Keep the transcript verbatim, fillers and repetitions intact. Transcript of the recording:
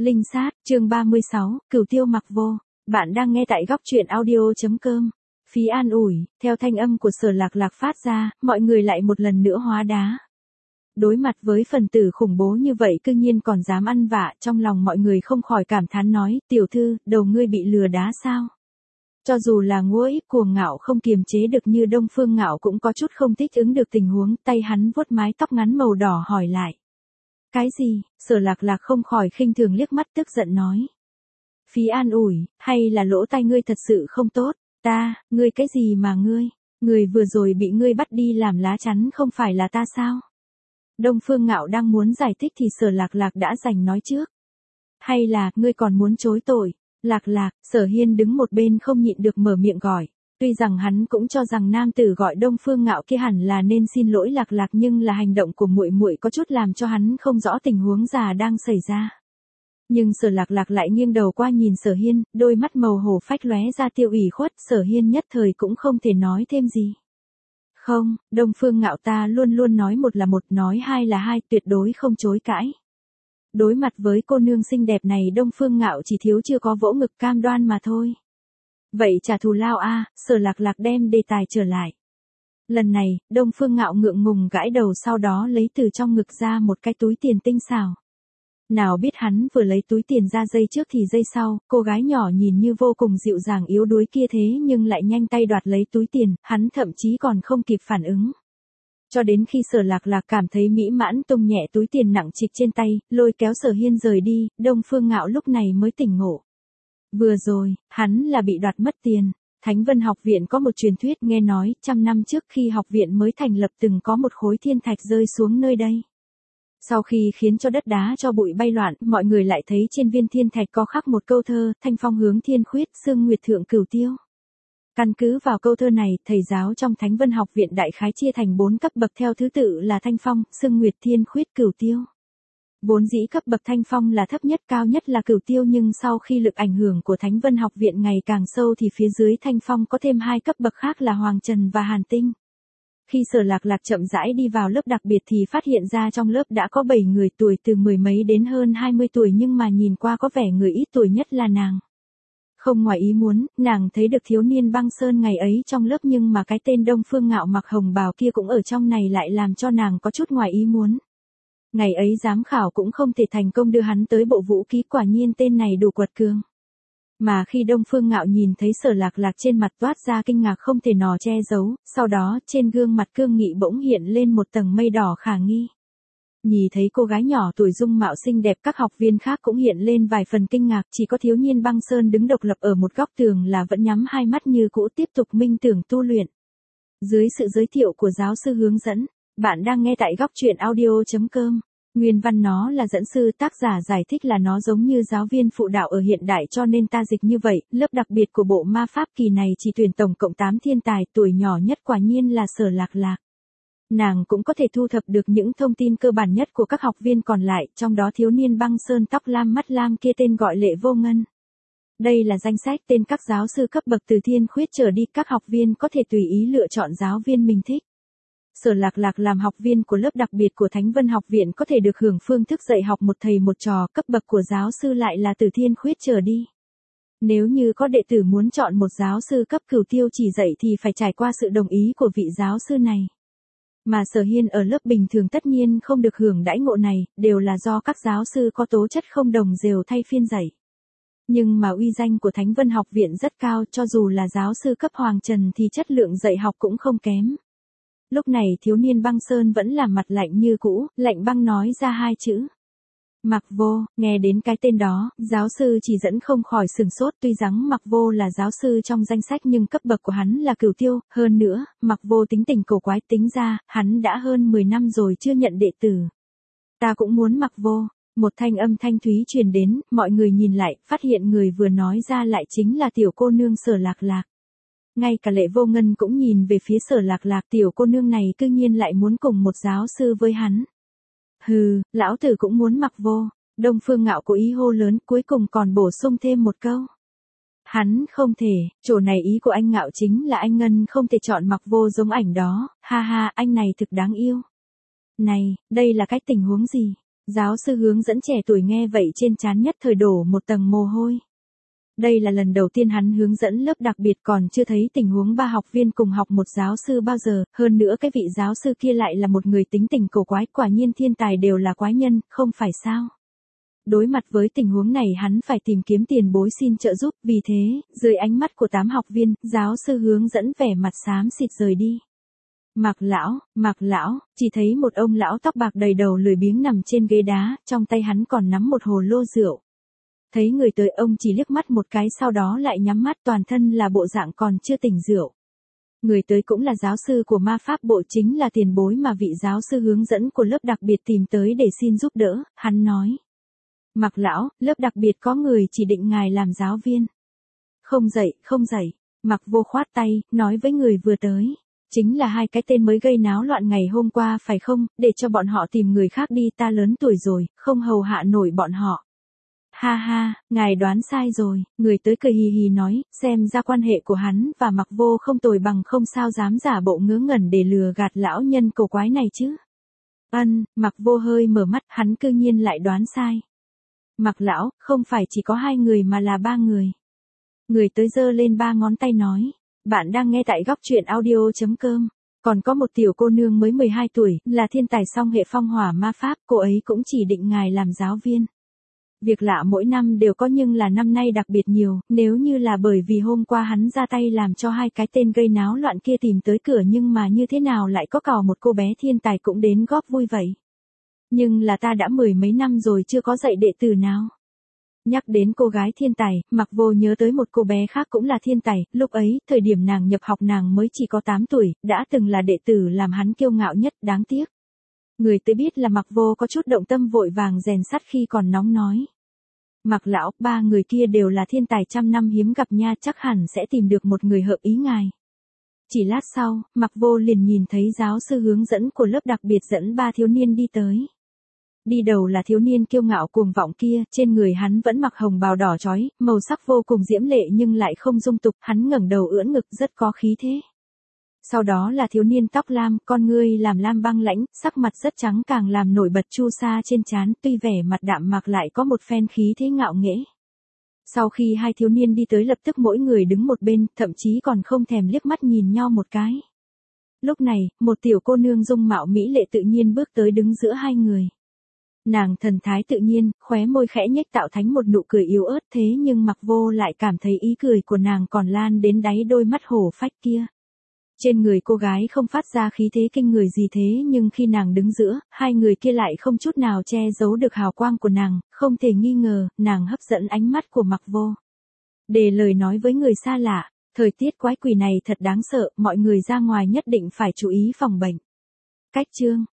Linh sát, chương ba mươi sáu, Cửu Tiêu Mặc Vô. Bạn đang nghe tại góc truyện audio.com. Phí an ủi, theo thanh âm của Sở Lạc Lạc phát ra, mọi người lại một lần nữa hóa đá. Đối mặt với phần tử khủng bố như vậy cư nhiên còn dám ăn vạ, trong lòng mọi người không khỏi cảm thán nói, tiểu thư, đầu ngươi bị lừa đá sao? Cho dù là Ngũ Ích cuồng ngạo không kiềm chế được như Đông Phương Ngạo cũng có chút không thích ứng được tình huống, tay hắn vuốt mái tóc ngắn màu đỏ hỏi lại. Cái gì? Sở Lạc Lạc không khỏi khinh thường liếc mắt tức giận nói. Phí an ủi, hay là lỗ tai ngươi thật sự không tốt, ta, ngươi cái gì mà ngươi, người vừa rồi bị ngươi bắt đi làm lá chắn không phải là ta sao? Đông Phương Ngạo đang muốn giải thích thì Sở Lạc Lạc đã giành nói trước. Hay là, ngươi còn muốn chối tội? Lạc Lạc, Sở Hiên đứng một bên không nhịn được mở miệng gọi. Tuy rằng hắn cũng cho rằng nam tử gọi Đông Phương Ngạo kia hẳn là nên xin lỗi Lạc Lạc, nhưng là hành động của muội muội có chút làm cho hắn không rõ tình huống già đang xảy ra. Nhưng Sở Lạc Lạc lại nghiêng đầu qua nhìn Sở Hiên, đôi mắt màu hổ phách lóe ra tiêu ủy khuất, Sở Hiên nhất thời cũng không thể nói thêm gì. Không, Đông Phương Ngạo ta luôn luôn nói một là một, nói hai là hai, tuyệt đối không chối cãi. Đối mặt với cô nương xinh đẹp này Đông Phương Ngạo chỉ thiếu chưa có vỗ ngực cam đoan mà thôi. Vậy trả thù lao a, Sở Lạc Lạc đem đề tài trở lại. Lần này, Đông Phương Ngạo ngượng ngùng gãi đầu, sau đó lấy từ trong ngực ra một cái túi tiền tinh xảo. Nào biết hắn vừa lấy túi tiền ra giây trước thì giây sau, cô gái nhỏ nhìn như vô cùng dịu dàng yếu đuối kia thế nhưng lại nhanh tay đoạt lấy túi tiền, hắn thậm chí còn không kịp phản ứng. Cho đến khi Sở Lạc Lạc cảm thấy mỹ mãn tung nhẹ túi tiền nặng trịch trên tay, lôi kéo Sở Hiên rời đi, Đông Phương Ngạo lúc này mới tỉnh ngộ. Vừa rồi, hắn là bị đoạt mất tiền. Thánh Vân Học Viện có một truyền thuyết nghe nói, trăm năm trước khi học viện mới thành lập từng có một khối thiên thạch rơi xuống nơi đây. Sau khi khiến cho đất đá cho bụi bay loạn, mọi người lại thấy trên viên thiên thạch có khắc một câu thơ, thanh phong hướng thiên khuyết, sương nguyệt thượng cửu tiêu. Căn cứ vào câu thơ này, thầy giáo trong Thánh Vân Học Viện đại khái chia thành bốn cấp bậc theo thứ tự là thanh phong, sương nguyệt, thiên khuyết, cửu tiêu. Vốn dĩ cấp bậc thanh phong là thấp nhất, cao nhất là cửu tiêu, nhưng sau khi lực ảnh hưởng của Thánh Vân Học Viện ngày càng sâu thì phía dưới thanh phong có thêm hai cấp bậc khác là Hoàng Trần và Hàn Tinh. Khi Sở Lạc Lạc chậm rãi đi vào lớp đặc biệt thì phát hiện ra trong lớp đã có bảy người tuổi từ mười mấy đến hơn hai mươi tuổi, nhưng mà nhìn qua có vẻ người ít tuổi nhất là nàng. Không ngoài ý muốn, nàng thấy được thiếu niên Băng Sơn ngày ấy trong lớp, nhưng mà cái tên Đông Phương Ngạo mặc hồng bào kia cũng ở trong này lại làm cho nàng có chút ngoài ý muốn. Ngày ấy giám khảo cũng không thể thành công đưa hắn tới bộ vũ khí, quả nhiên tên này đủ quật cường. Mà khi Đông Phương Ngạo nhìn thấy Sở Lạc Lạc trên mặt toát ra kinh ngạc không thể nò che giấu, sau đó trên gương mặt cương nghị bỗng hiện lên một tầng mây đỏ khả nghi. Nhìn thấy cô gái nhỏ tuổi dung mạo xinh đẹp, các học viên khác cũng hiện lên vài phần kinh ngạc, chỉ có thiếu niên Băng Sơn đứng độc lập ở một góc tường là vẫn nhắm hai mắt như cũ tiếp tục minh tưởng tu luyện. Dưới sự giới thiệu của giáo sư hướng dẫn, bạn đang nghe tại góc truyện audio.com. Nguyên văn nó là dẫn sư, tác giả giải thích là nó giống như giáo viên phụ đạo ở hiện đại cho nên ta dịch như vậy. Lớp đặc biệt của bộ ma pháp kỳ này chỉ tuyển tổng cộng tám thiên tài, tuổi nhỏ nhất quả nhiên là Sở Lạc Lạc. Nàng cũng có thể thu thập được những thông tin cơ bản nhất của các học viên còn lại, trong đó thiếu niên Băng Sơn tóc lam mắt lam kia tên gọi Lệ Vô Ngân. Đây là danh sách tên các giáo sư cấp bậc từ thiên khuyết trở đi, các học viên có thể tùy ý lựa chọn giáo viên mình thích. Sở Lạc Lạc làm học viên của lớp đặc biệt của Thánh Vân Học Viện có thể được hưởng phương thức dạy học một thầy một trò, cấp bậc của giáo sư lại là từ thiên khuyết trở đi. Nếu như có đệ tử muốn chọn một giáo sư cấp cửu tiêu chỉ dạy thì phải trải qua sự đồng ý của vị giáo sư này. Mà Sở Hiên ở lớp bình thường tất nhiên không được hưởng đãi ngộ này, đều là do các giáo sư có tố chất không đồng đều thay phiên dạy. Nhưng mà uy danh của Thánh Vân Học Viện rất cao, cho dù là giáo sư cấp Hoàng Trần thì chất lượng dạy học cũng không kém. Lúc này thiếu niên Băng Sơn vẫn làm mặt lạnh như cũ, lạnh băng nói ra hai chữ. Mặc Vô. Nghe đến cái tên đó, giáo sư chỉ dẫn không khỏi sừng sốt, tuy rằng Mặc Vô là giáo sư trong danh sách nhưng cấp bậc của hắn là cửu tiêu, hơn nữa, Mặc Vô tính tình cổ quái, tính ra, hắn đã hơn mười năm rồi chưa nhận đệ tử. Ta cũng muốn Mặc Vô. Một thanh âm thanh thúy truyền đến, mọi người nhìn lại, phát hiện người vừa nói ra lại chính là tiểu cô nương Sở Lạc Lạc. Ngay cả Lệ Vô Ngân cũng nhìn về phía Sở Lạc Lạc, tiểu cô nương này cư nhiên lại muốn cùng một giáo sư với hắn. Hừ, lão tử cũng muốn Mặc Vô. Đông Phương Ngạo cố ý hô lớn, cuối cùng còn bổ sung thêm một câu. Hắn không thể, chỗ này ý của anh Ngạo chính là anh Ngân không thể chọn Mặc Vô giống ảnh đó, ha ha, anh này thực đáng yêu. Này, đây là cái tình huống gì? Giáo sư hướng dẫn trẻ tuổi nghe vậy trên trán nhất thời đổ một tầng mồ hôi. Đây là lần đầu tiên hắn hướng dẫn lớp đặc biệt, còn chưa thấy tình huống ba học viên cùng học một giáo sư bao giờ, hơn nữa cái vị giáo sư kia lại là một người tính tình cổ quái, quả nhiên thiên tài đều là quái nhân, không phải sao. Đối mặt với tình huống này hắn phải tìm kiếm tiền bối xin trợ giúp, vì thế, dưới ánh mắt của tám học viên, giáo sư hướng dẫn vẻ mặt xám xịt rời đi. Mạc lão, Mạc lão, chỉ thấy một ông lão tóc bạc đầy đầu lười biếng nằm trên ghế đá, trong tay hắn còn nắm một hồ lô rượu. Thấy người tới ông chỉ liếc mắt một cái sau đó lại nhắm mắt, toàn thân là bộ dạng còn chưa tỉnh rượu. Người tới cũng là giáo sư của ma pháp bộ, chính là tiền bối mà vị giáo sư hướng dẫn của lớp đặc biệt tìm tới để xin giúp đỡ, hắn nói. Mạc lão, lớp đặc biệt có người chỉ định ngài làm giáo viên. Không dậy, không dậy, Mạc Vô khoát tay, nói với người vừa tới. Chính là hai cái tên mới gây náo loạn ngày hôm qua phải không, để cho bọn họ tìm người khác đi, ta lớn tuổi rồi, không hầu hạ nổi bọn họ. Ha ha, ngài đoán sai rồi, người tới cười hì hì nói, xem ra quan hệ của hắn và Mạc Vô không tồi bằng không sao dám giả bộ ngớ ngẩn để lừa gạt lão nhân cổ quái này chứ. Ân, Mạc Vô hơi mở mắt, hắn cư nhiên lại đoán sai. Mạc lão, không phải chỉ có hai người mà là ba người. Người tới giơ lên ba ngón tay nói, bạn đang nghe tại góc truyện audio chấm com. Còn có một tiểu cô nương mới mười hai tuổi, là thiên tài song hệ phong hỏa ma pháp, cô ấy cũng chỉ định ngài làm giáo viên. Việc lạ mỗi năm đều có nhưng là năm nay đặc biệt nhiều, nếu như là bởi vì hôm qua hắn ra tay làm cho hai cái tên gây náo loạn kia tìm tới cửa, nhưng mà như thế nào lại có cò một cô bé thiên tài cũng đến góp vui vậy. Nhưng là ta đã mười mấy năm rồi chưa có dạy đệ tử nào. Nhắc đến cô gái thiên tài, Mạc Vô nhớ tới một cô bé khác cũng là thiên tài, lúc ấy, thời điểm nàng nhập học nàng mới chỉ có tám tuổi, đã từng là đệ tử làm hắn kiêu ngạo nhất, đáng tiếc. Người tới biết là Mạc Vô có chút động tâm vội vàng rèn sắt khi còn nóng nói. Mạc lão, ba người kia đều là thiên tài trăm năm hiếm gặp nha, chắc hẳn sẽ tìm được một người hợp ý ngài. Chỉ lát sau, Mạc Vô liền nhìn thấy giáo sư hướng dẫn của lớp đặc biệt dẫn ba thiếu niên đi tới. Đi đầu là thiếu niên kiêu ngạo cuồng vọng kia, trên người hắn vẫn mặc hồng bào đỏ chói, màu sắc vô cùng diễm lệ nhưng lại không dung tục, hắn ngẩng đầu ưỡn ngực rất có khí thế. Sau đó là thiếu niên tóc lam, con ngươi làm lam băng lãnh, sắc mặt rất trắng càng làm nổi bật chu sa trên trán, tuy vẻ mặt đạm mạc lại có một phen khí thế ngạo nghễ. Sau khi hai thiếu niên đi tới lập tức mỗi người đứng một bên, thậm chí còn không thèm liếc mắt nhìn nhau một cái. Lúc này, một tiểu cô nương dung mạo mỹ lệ tự nhiên bước tới đứng giữa hai người. Nàng thần thái tự nhiên, khóe môi khẽ nhếch tạo thành một nụ cười yếu ớt, thế nhưng Mạc Vô lại cảm thấy ý cười của nàng còn lan đến đáy đôi mắt hổ phách kia. Trên người cô gái không phát ra khí thế kinh người gì thế nhưng khi nàng đứng giữa, hai người kia lại không chút nào che giấu được hào quang của nàng, không thể nghi ngờ, nàng hấp dẫn ánh mắt của Mạc Vô. Để lời nói với người xa lạ, thời tiết quái quỷ này thật đáng sợ, mọi người ra ngoài nhất định phải chú ý phòng bệnh. Cách chương